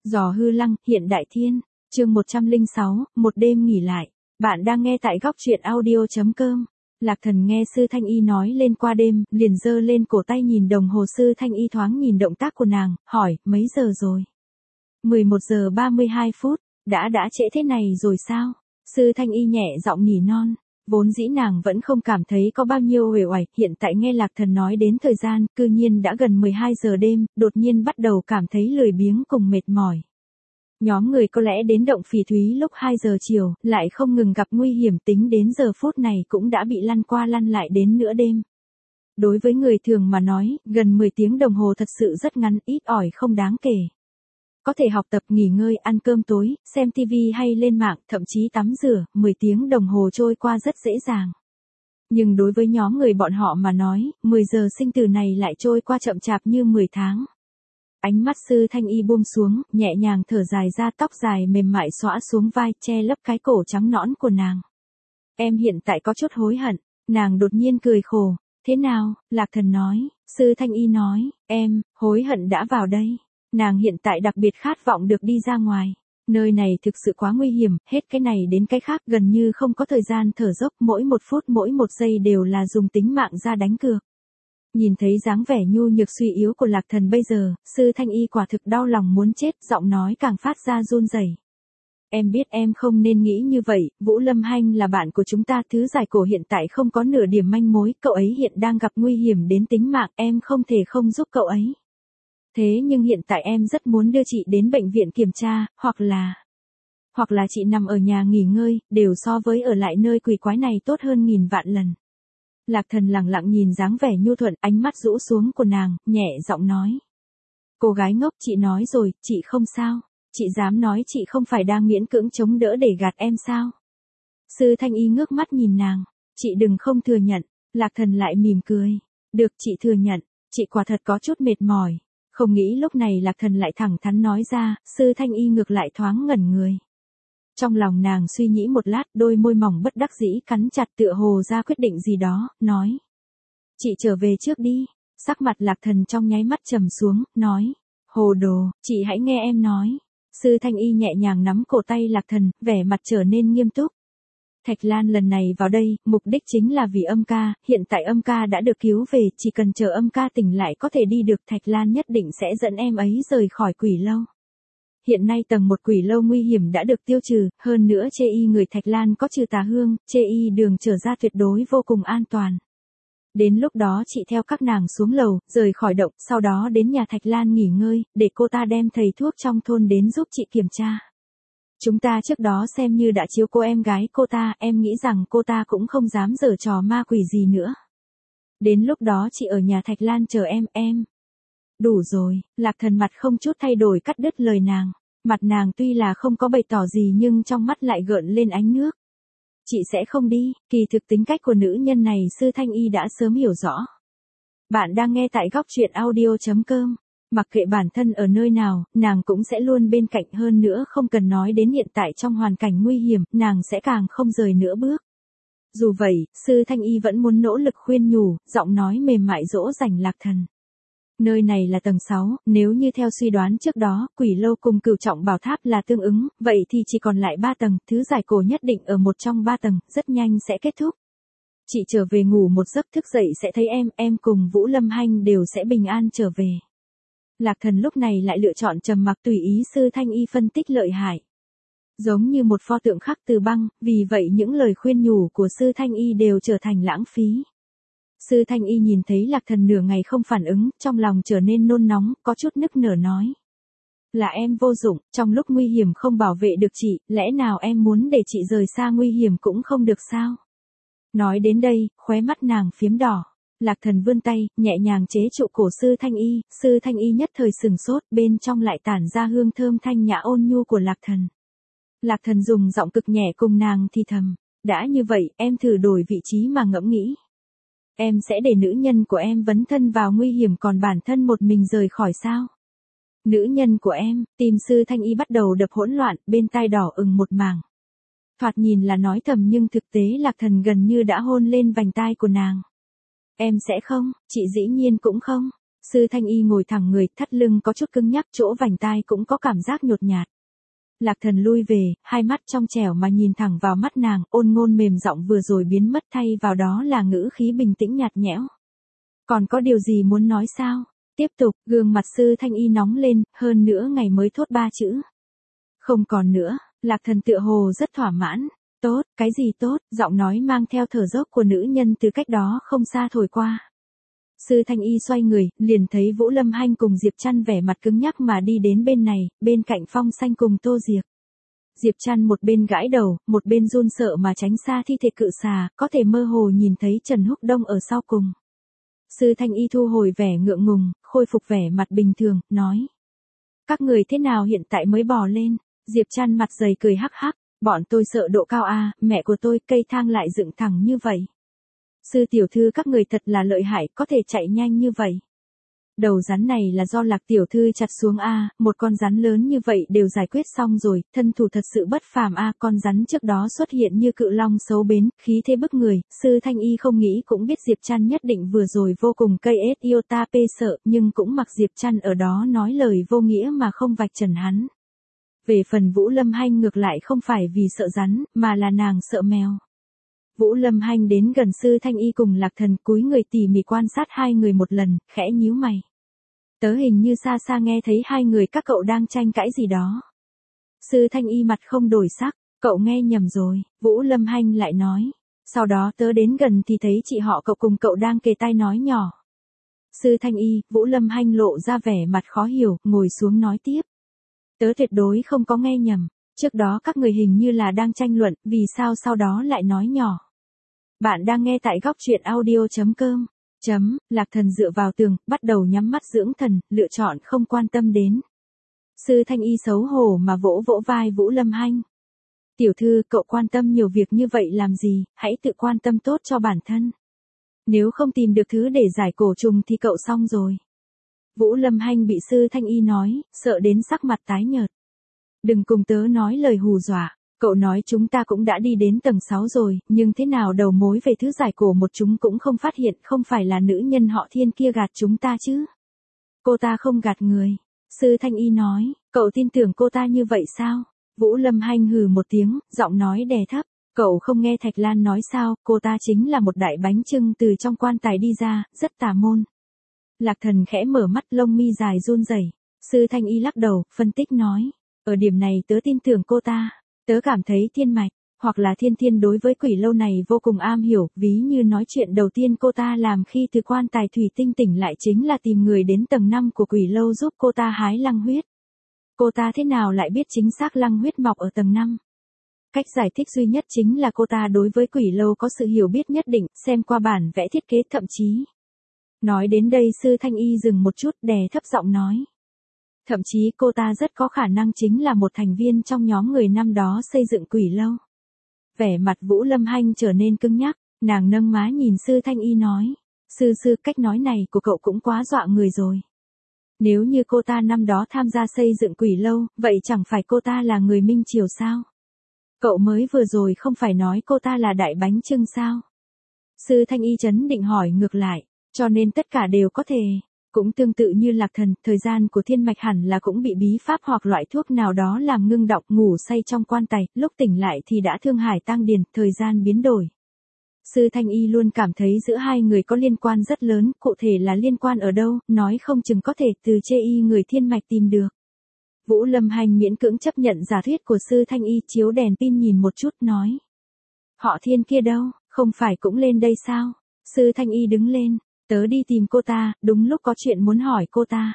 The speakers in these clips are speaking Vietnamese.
Giò hư lăng, hiện đại thiên, chương 106, một đêm nghỉ lại. Bạn đang nghe tại góc truyện audio.com. Lạc Thần nghe Sư Thanh Y nói lên qua đêm, liền giơ lên cổ tay nhìn đồng hồ. Sư Thanh Y thoáng nhìn động tác của nàng, hỏi, mấy giờ rồi? 11 giờ 32 phút, đã trễ thế này rồi sao? Sư Thanh Y nhẹ giọng nỉ non. Vốn dĩ nàng vẫn không cảm thấy có bao nhiêu uể oải, hiện tại nghe Lạc Thần nói đến thời gian, cư nhiên đã gần 12 giờ đêm, đột nhiên bắt đầu cảm thấy lười biếng cùng mệt mỏi. Nhóm người có lẽ đến động Phỉ Thúy lúc 2 giờ chiều, lại không ngừng gặp nguy hiểm, tính đến giờ phút này cũng đã bị lăn qua lăn lại đến nửa đêm. Đối với người thường mà nói, gần 10 tiếng đồng hồ thật sự rất ngắn, ít ỏi không đáng kể. Có thể học tập, nghỉ ngơi, ăn cơm tối, xem TV hay lên mạng, thậm chí tắm rửa, 10 tiếng đồng hồ trôi qua rất dễ dàng. Nhưng đối với nhóm người bọn họ mà nói, 10 giờ sinh tử này lại trôi qua chậm chạp như 10 tháng. Ánh mắt Sư Thanh Y buông xuống, nhẹ nhàng thở dài ra, tóc dài mềm mại xõa xuống vai, che lấp cái cổ trắng nõn của nàng. Em hiện tại có chút hối hận. Nàng đột nhiên cười khổ. Thế nào? Lạc Thần nói. Sư Thanh Y nói, em, hối hận đã vào đây. Nàng hiện tại đặc biệt khát vọng được đi ra ngoài. Nơi này thực sự quá nguy hiểm, hết cái này đến cái khác, gần như không có thời gian thở dốc, mỗi một phút mỗi một giây đều là dùng tính mạng ra đánh cược. Nhìn thấy dáng vẻ nhu nhược suy yếu của Lạc Thần bây giờ, Sư Thanh Y quả thực đau lòng muốn chết, giọng nói càng phát ra run rẩy. Em biết em không nên nghĩ như vậy, Vũ Lâm Hanh là bạn của chúng ta, thứ giải cổ hiện tại không có nửa điểm manh mối, cậu ấy hiện đang gặp nguy hiểm đến tính mạng, em không thể không giúp cậu ấy. Thế nhưng hiện tại em rất muốn đưa chị đến bệnh viện kiểm tra, hoặc là chị nằm ở nhà nghỉ ngơi, đều so với ở lại nơi quỷ quái này tốt hơn nghìn vạn lần. Lạc Thần lặng lặng nhìn dáng vẻ nhu thuận, ánh mắt rũ xuống của nàng, nhẹ giọng nói. Cô gái ngốc, chị nói rồi, chị không sao. Chị dám nói chị không phải đang miễn cưỡng chống đỡ để gạt em sao? Sư Thanh Y ngước mắt nhìn nàng. Chị đừng không thừa nhận. Lạc Thần lại mỉm cười. Được, chị thừa nhận. Chị quả thật có chút mệt mỏi. Không nghĩ lúc này Lạc Thần lại thẳng thắn nói ra, Sư Thanh Y ngược lại thoáng ngẩn người. Trong lòng nàng suy nghĩ một lát, đôi môi mỏng bất đắc dĩ cắn chặt, tựa hồ ra quyết định gì đó, nói. Chị trở về trước đi. Sắc mặt Lạc Thần trong nháy mắt trầm xuống, nói. Hồ đồ, chị hãy nghe em nói. Sư Thanh Y nhẹ nhàng nắm cổ tay Lạc Thần, vẻ mặt trở nên nghiêm túc. Thạch Lan lần này vào đây, mục đích chính là vì âm ca, hiện tại âm ca đã được cứu về, chỉ cần chờ âm ca tỉnh lại có thể đi được, Thạch Lan nhất định sẽ dẫn em ấy rời khỏi quỷ lâu. Hiện nay tầng 1 quỷ lâu nguy hiểm đã được tiêu trừ, hơn nữa chê y người Thạch Lan có trừ tà hương, chê y đường trở ra tuyệt đối vô cùng an toàn. Đến lúc đó chị theo các nàng xuống lầu, rời khỏi động, sau đó đến nhà Thạch Lan nghỉ ngơi, để cô ta đem thầy thuốc trong thôn đến giúp chị kiểm tra. Chúng ta trước đó xem như đã chiếu cố em gái cô ta, em nghĩ rằng cô ta cũng không dám giở trò ma quỷ gì nữa. Đến lúc đó chị ở nhà Thạch Lan chờ em. Đủ rồi, Lạc Thần mặt không chút thay đổi cắt đứt lời nàng. Mặt nàng tuy là không có bày tỏ gì nhưng trong mắt lại gợn lên ánh nước. Chị sẽ không đi, kỳ thực tính cách của nữ nhân này Sư Thanh Y đã sớm hiểu rõ. Bạn đang nghe tại góc truyện audio.com. Mặc kệ bản thân ở nơi nào, nàng cũng sẽ luôn bên cạnh, hơn nữa không cần nói đến hiện tại trong hoàn cảnh nguy hiểm, nàng sẽ càng không rời nửa bước. Dù vậy, Sư Thanh Y vẫn muốn nỗ lực khuyên nhủ, giọng nói mềm mại dỗ dành Lạc Thần. Nơi này là tầng 6, nếu như theo suy đoán trước đó, quỷ lâu cùng Cửu Trọng Bảo Tháp là tương ứng, vậy thì chỉ còn lại 3 tầng, thứ giải cổ nhất định ở một trong 3 tầng, rất nhanh sẽ kết thúc. Chị trở về ngủ một giấc, thức dậy sẽ thấy em cùng Vũ Lâm Hanh đều sẽ bình an trở về. Lạc Thần lúc này lại lựa chọn trầm mặc, tùy ý Sư Thanh Y phân tích lợi hại. Giống như một pho tượng khắc từ băng, vì vậy những lời khuyên nhủ của Sư Thanh Y đều trở thành lãng phí. Sư Thanh Y nhìn thấy Lạc Thần nửa ngày không phản ứng, trong lòng trở nên nôn nóng, có chút nức nở nói. Là em vô dụng, trong lúc nguy hiểm không bảo vệ được chị, lẽ nào em muốn để chị rời xa nguy hiểm cũng không được sao? Nói đến đây, khóe mắt nàng phiếm đỏ. Lạc Thần vươn tay, nhẹ nhàng chế trụ cổ Sư Thanh Y nhất thời sừng sốt, bên trong lại tản ra hương thơm thanh nhã ôn nhu của Lạc Thần. Lạc Thần dùng giọng cực nhẹ cùng nàng thì thầm, đã như vậy, em thử đổi vị trí mà ngẫm nghĩ. Em sẽ để nữ nhân của em vấn thân vào nguy hiểm còn bản thân một mình rời khỏi sao? Nữ nhân của em, tim Sư Thanh Y bắt đầu đập hỗn loạn, bên tai đỏ ửng một mảng. Thoạt nhìn là nói thầm nhưng thực tế Lạc Thần gần như đã hôn lên vành tai của nàng. Em sẽ không, chị dĩ nhiên cũng không. Sư Thanh Y ngồi thẳng người, thắt lưng có chút cứng nhắc, chỗ vành tai cũng có cảm giác nhột nhạt. Lạc Thần lui về, hai mắt trong trẻo mà nhìn thẳng vào mắt nàng, ôn ngôn mềm giọng vừa rồi biến mất thay vào đó là ngữ khí bình tĩnh nhạt nhẽo. Còn có điều gì muốn nói sao? Tiếp tục, gương mặt Sư Thanh Y nóng lên, hơn nữa ngày mới thốt ba chữ. Không còn nữa, Lạc Thần tựa hồ rất thỏa mãn. Tốt, cái gì tốt, giọng nói mang theo thở dốc của nữ nhân từ cách đó không xa thổi qua. Sư Thanh Y xoay người, liền thấy Vũ Lâm Hanh cùng Diệp Trăn vẻ mặt cứng nhắc mà đi đến bên này, bên cạnh Phong Xanh cùng Tô Diệp. Diệp Trăn một bên gãi đầu, một bên run sợ mà tránh xa thi thể cự xà, có thể mơ hồ nhìn thấy Trần Húc Đông ở sau cùng. Sư Thanh Y thu hồi vẻ ngượng ngùng, khôi phục vẻ mặt bình thường, nói. Các người thế nào hiện tại mới bò lên? Diệp Trăn mặt dày cười hắc hắc, bọn tôi sợ độ cao à, mẹ của tôi cây thang lại dựng thẳng như vậy. Sư tiểu thư các người thật là lợi hại, có thể chạy nhanh như vậy. Đầu rắn này là do Lạc tiểu thư chặt xuống a, một con rắn lớn như vậy đều giải quyết xong rồi, thân thủ thật sự bất phàm a, con rắn trước đó xuất hiện như cự long xấu bến, khí thế bức người, Sư Thanh Y không nghĩ cũng biết Diệp Trăn nhất định vừa rồi vô cùng cây ết iota pê sợ, nhưng cũng mặc Diệp Trăn ở đó nói lời vô nghĩa mà không vạch trần hắn. Về phần Vũ Lâm Hanh ngược lại không phải vì sợ rắn, mà là nàng sợ mèo. Vũ Lâm Hanh đến gần Sư Thanh Y cùng Lạc Thần, cúi người tỉ mỉ quan sát hai người một lần, khẽ nhíu mày. Tớ hình như xa xa nghe thấy hai người các cậu đang tranh cãi gì đó. Sư Thanh Y mặt không đổi sắc, cậu nghe nhầm rồi, Vũ Lâm Hanh lại nói. Sau đó tớ đến gần thì thấy chị họ cậu cùng cậu đang kề tai nói nhỏ. Sư Thanh Y, Vũ Lâm Hanh lộ ra vẻ mặt khó hiểu, ngồi xuống nói tiếp. Tớ tuyệt đối không có nghe nhầm, trước đó các người hình như là đang tranh luận, vì sao sau đó lại nói nhỏ. Bạn đang nghe tại góc truyện audio.com. Lạc Thần dựa vào tường, bắt đầu nhắm mắt dưỡng thần, lựa chọn không quan tâm đến. Sư Thanh Y xấu hổ mà vỗ vỗ vai Vũ Lâm Hanh. Tiểu thư, cậu quan tâm nhiều việc như vậy làm gì, hãy tự quan tâm tốt cho bản thân. Nếu không tìm được thứ để giải cổ trùng thì cậu xong rồi. Vũ Lâm Hanh bị Sư Thanh Y nói, sợ đến sắc mặt tái nhợt. Đừng cùng tớ nói lời hù dọa. Cậu nói chúng ta cũng đã đi đến tầng 6 rồi, nhưng thế nào đầu mối về thứ giải cổ một chúng cũng không phát hiện, không phải là nữ nhân họ Thiên kia gạt chúng ta chứ. Cô ta không gạt người. Sư Thanh Y nói, cậu tin tưởng cô ta như vậy sao? Vũ Lâm Hanh hừ một tiếng, giọng nói đè thấp. Cậu không nghe Thạch Lan nói sao, cô ta chính là một đại bánh chưng từ trong quan tài đi ra, rất tà môn. Lạc Thần khẽ mở mắt, lông mi dài run rẩy. Sư Thanh Y lắc đầu, phân tích nói. Ở điểm này tớ tin tưởng cô ta. Tớ cảm thấy Thiên Mạch, hoặc là Thiên Thiên đối với quỷ lâu này vô cùng am hiểu, ví như nói chuyện đầu tiên cô ta làm khi từ quan tài thủy tinh tỉnh lại chính là tìm người đến tầng 5 của quỷ lâu giúp cô ta hái lăng huyết. Cô ta thế nào lại biết chính xác lăng huyết mọc ở tầng 5? Cách giải thích duy nhất chính là cô ta đối với quỷ lâu có sự hiểu biết nhất định, xem qua bản vẽ thiết kế thậm chí. Nói đến đây Sư Thanh Y dừng một chút, đè thấp giọng nói. Thậm chí cô ta rất có khả năng chính là một thành viên trong nhóm người năm đó xây dựng quỷ lâu. Vẻ mặt Vũ Lâm Hanh trở nên cứng nhắc, nàng nâng má nhìn Sư Thanh Y nói. Sư cách nói này của cậu cũng quá dọa người rồi. Nếu như cô ta năm đó tham gia xây dựng quỷ lâu, vậy chẳng phải cô ta là người Minh Triều sao? Cậu mới vừa rồi không phải nói cô ta là đại bánh chưng sao? Sư Thanh Y trấn định hỏi ngược lại, cho nên tất cả đều có thể. Cũng tương tự như Lạc Thần, thời gian của Thiên Mạch hẳn là cũng bị bí pháp hoặc loại thuốc nào đó làm ngưng đọng, ngủ say trong quan tài, lúc tỉnh lại thì đã thương hải tang điền, thời gian biến đổi. Sư Thanh Y luôn cảm thấy giữa hai người có liên quan rất lớn, cụ thể là liên quan ở đâu, nói không chừng có thể từ chê y người Thiên Mạch tìm được. Vũ Lâm Hanh miễn cưỡng chấp nhận giả thuyết của Sư Thanh Y, chiếu đèn pin nhìn một chút nói. Họ Thiên kia đâu, không phải cũng lên đây sao? Sư Thanh Y đứng lên. Tớ đi tìm cô ta, đúng lúc có chuyện muốn hỏi cô ta.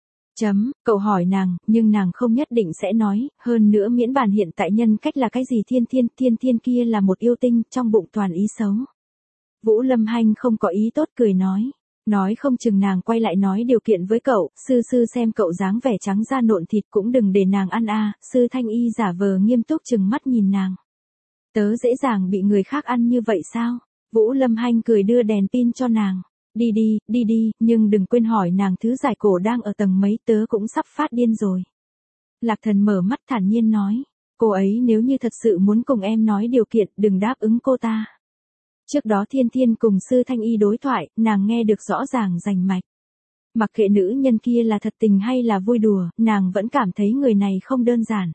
Cậu hỏi nàng, nhưng nàng không nhất định sẽ nói, hơn nữa miễn bàn hiện tại nhân cách là cái gì Thiên Thiên kia là một yêu tinh, trong bụng toàn ý xấu. Vũ Lâm Hanh không có ý tốt cười nói không chừng nàng quay lại nói điều kiện với cậu, sư xem cậu dáng vẻ trắng da nộn thịt cũng đừng để nàng ăn a. Sư Thanh Y giả vờ nghiêm túc chừng mắt nhìn nàng. Tớ dễ dàng bị người khác ăn như vậy sao? Vũ Lâm Hanh cười đưa đèn pin cho nàng. Đi, nhưng đừng quên hỏi nàng thứ giải cổ đang ở tầng mấy, tớ cũng sắp phát điên rồi. Lạc Thần mở mắt thản nhiên nói, cô ấy nếu như thật sự muốn cùng em nói điều kiện, đừng đáp ứng cô ta. Trước đó Thiên Thiên cùng Sư Thanh Y đối thoại, nàng nghe được rõ ràng rành mạch. Mặc kệ nữ nhân kia là thật tình hay là vui đùa, nàng vẫn cảm thấy người này không đơn giản.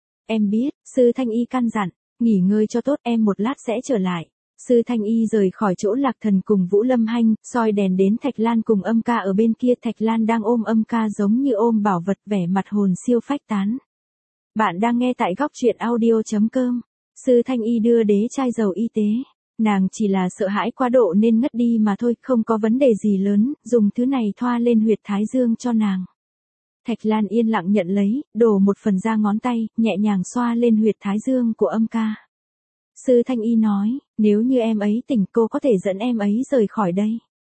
Em biết, Sư Thanh Y căn dặn, nghỉ ngơi cho tốt, em một lát sẽ trở lại. Sư Thanh Y rời khỏi chỗ Lạc Thần cùng Vũ Lâm Hanh, soi đèn đến Thạch Lan cùng Âm Ca ở bên kia. Thạch Lan đang ôm Âm Ca giống như ôm bảo vật, vẻ mặt hồn siêu phách tán. Bạn đang nghe tại góc truyện audio.com. Sư Thanh Y đưa đế chai dầu y tế. Nàng chỉ là sợ hãi quá độ nên ngất đi mà thôi, không có vấn đề gì lớn, dùng thứ này thoa lên huyệt thái dương cho nàng. Thạch Lan yên lặng nhận lấy, đổ một phần ra ngón tay, nhẹ nhàng xoa lên huyệt thái dương của Âm Ca. Sư Thanh Y nói, nếu như em ấy tỉnh cô có thể dẫn em ấy rời khỏi đây.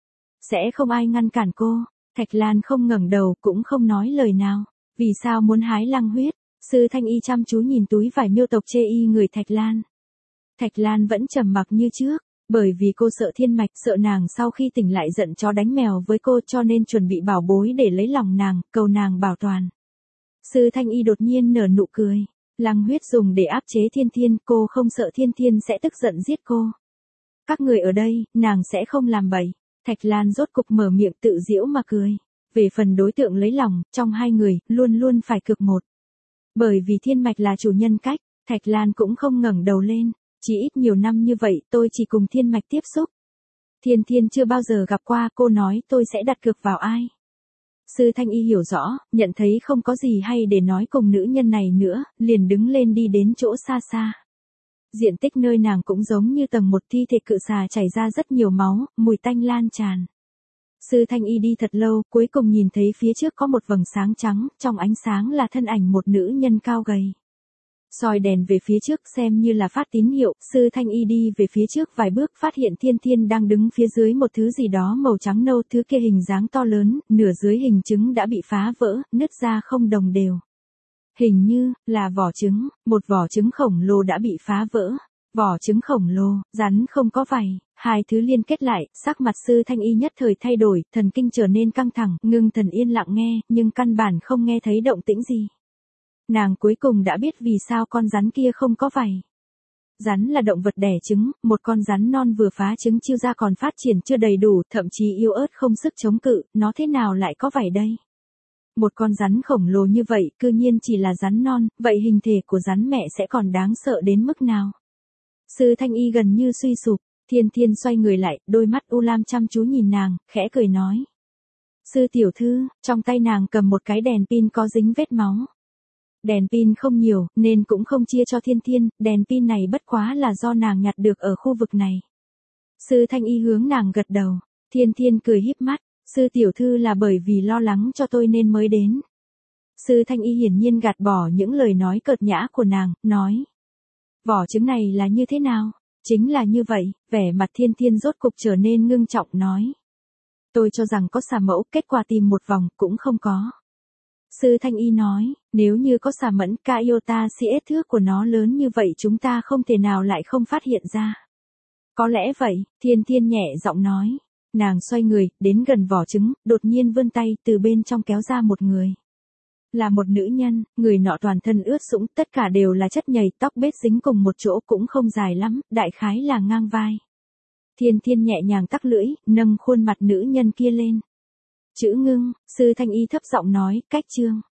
Sẽ không ai ngăn cản cô. Thạch Lan không ngẩng đầu cũng không nói lời nào. Vì sao muốn hái lăng huyết? Sư Thanh Y chăm chú nhìn túi vải miêu tộc chê y người Thạch Lan. Thạch Lan vẫn trầm mặc như trước, bởi vì cô sợ Thiên Mạch, sợ nàng sau khi tỉnh lại giận chó đánh mèo với cô, cho nên chuẩn bị bảo bối để lấy lòng nàng, cầu nàng bảo toàn. Sư Thanh Y đột nhiên nở nụ cười. Lăng huyết dùng để áp chế Thiên Thiên, cô không sợ Thiên Thiên sẽ tức giận giết cô. Các người ở đây, nàng sẽ không làm bậy. Thạch Lan rốt cục mở miệng tự giễu mà cười. Về phần đối tượng lấy lòng, trong hai người, luôn luôn phải cực một. Bởi vì Thiên Mạch là chủ nhân cách, Thạch Lan cũng không ngẩng đầu lên. Chỉ ít nhiều năm như vậy tôi chỉ cùng Thiên Mạch tiếp xúc. Thiên Thiên chưa bao giờ gặp qua, cô nói tôi sẽ đặt cược vào ai. Sư Thanh Y hiểu rõ, nhận thấy không có gì hay để nói cùng nữ nhân này nữa, liền đứng lên đi đến chỗ xa xa. Diện tích nơi nàng cũng giống như tầng một thi thể cự xà chảy ra rất nhiều máu, mùi tanh lan tràn. Sư Thanh Y đi thật lâu, cuối cùng nhìn thấy phía trước có một vầng sáng trắng, trong ánh sáng là thân ảnh một nữ nhân cao gầy. Soi đèn về phía trước xem như là phát tín hiệu, Sư Thanh Y đi về phía trước vài bước phát hiện Thiên Thiên đang đứng phía dưới một thứ gì đó màu trắng nâu, thứ kia hình dáng to lớn, nửa dưới hình trứng đã bị phá vỡ, nứt ra không đồng đều. Hình như là vỏ trứng, một vỏ trứng khổng lồ đã bị phá vỡ. Vỏ trứng khổng lồ, rắn không có vảy, hai thứ liên kết lại, sắc mặt Sư Thanh Y nhất thời thay đổi, thần kinh trở nên căng thẳng, ngưng thần yên lặng nghe, nhưng căn bản không nghe thấy động tĩnh gì. Nàng cuối cùng đã biết vì sao con rắn kia không có vảy. Rắn là động vật đẻ trứng, một con rắn non vừa phá trứng chiêu ra còn phát triển chưa đầy đủ, thậm chí yếu ớt không sức chống cự, nó thế nào lại có vảy đây? Một con rắn khổng lồ như vậy, cư nhiên chỉ là rắn non, vậy hình thể của rắn mẹ sẽ còn đáng sợ đến mức nào? Sư Thanh Y gần như suy sụp, Thiên Thiên xoay người lại, đôi mắt u lam chăm chú nhìn nàng, khẽ cười nói. Sư tiểu thư, trong tay nàng cầm một cái đèn pin có dính vết máu. Đèn pin không nhiều, nên cũng không chia cho Thiên Thiên, đèn pin này bất quá là do nàng nhặt được ở khu vực này. Sư Thanh Y hướng nàng gật đầu, Thiên Thiên cười híp mắt, sư tiểu thư là bởi vì lo lắng cho tôi nên mới đến. Sư Thanh Y hiển nhiên gạt bỏ những lời nói cợt nhã của nàng, nói. Vỏ trứng này là như thế nào? Chính là như vậy, vẻ mặt Thiên Thiên rốt cục trở nên ngưng trọng nói. Tôi cho rằng có xà mẫu, kết quả tìm một vòng, cũng không có. Sư Thanh Y nói, nếu như có xà mẫn, Iota CS thước của nó lớn như vậy chúng ta không thể nào lại không phát hiện ra. Có lẽ vậy, Thiên Thiên nhẹ giọng nói. Nàng xoay người, đến gần vỏ trứng, đột nhiên vươn tay, từ bên trong kéo ra một người. Là một nữ nhân, người nọ toàn thân ướt sũng, tất cả đều là chất nhầy, tóc bết dính cùng một chỗ cũng không dài lắm, đại khái là ngang vai. Thiên Thiên nhẹ nhàng tắc lưỡi, nâng khuôn mặt nữ nhân kia lên. Chữ Ngưng, Sư Thanh Y thấp giọng nói, cách chương.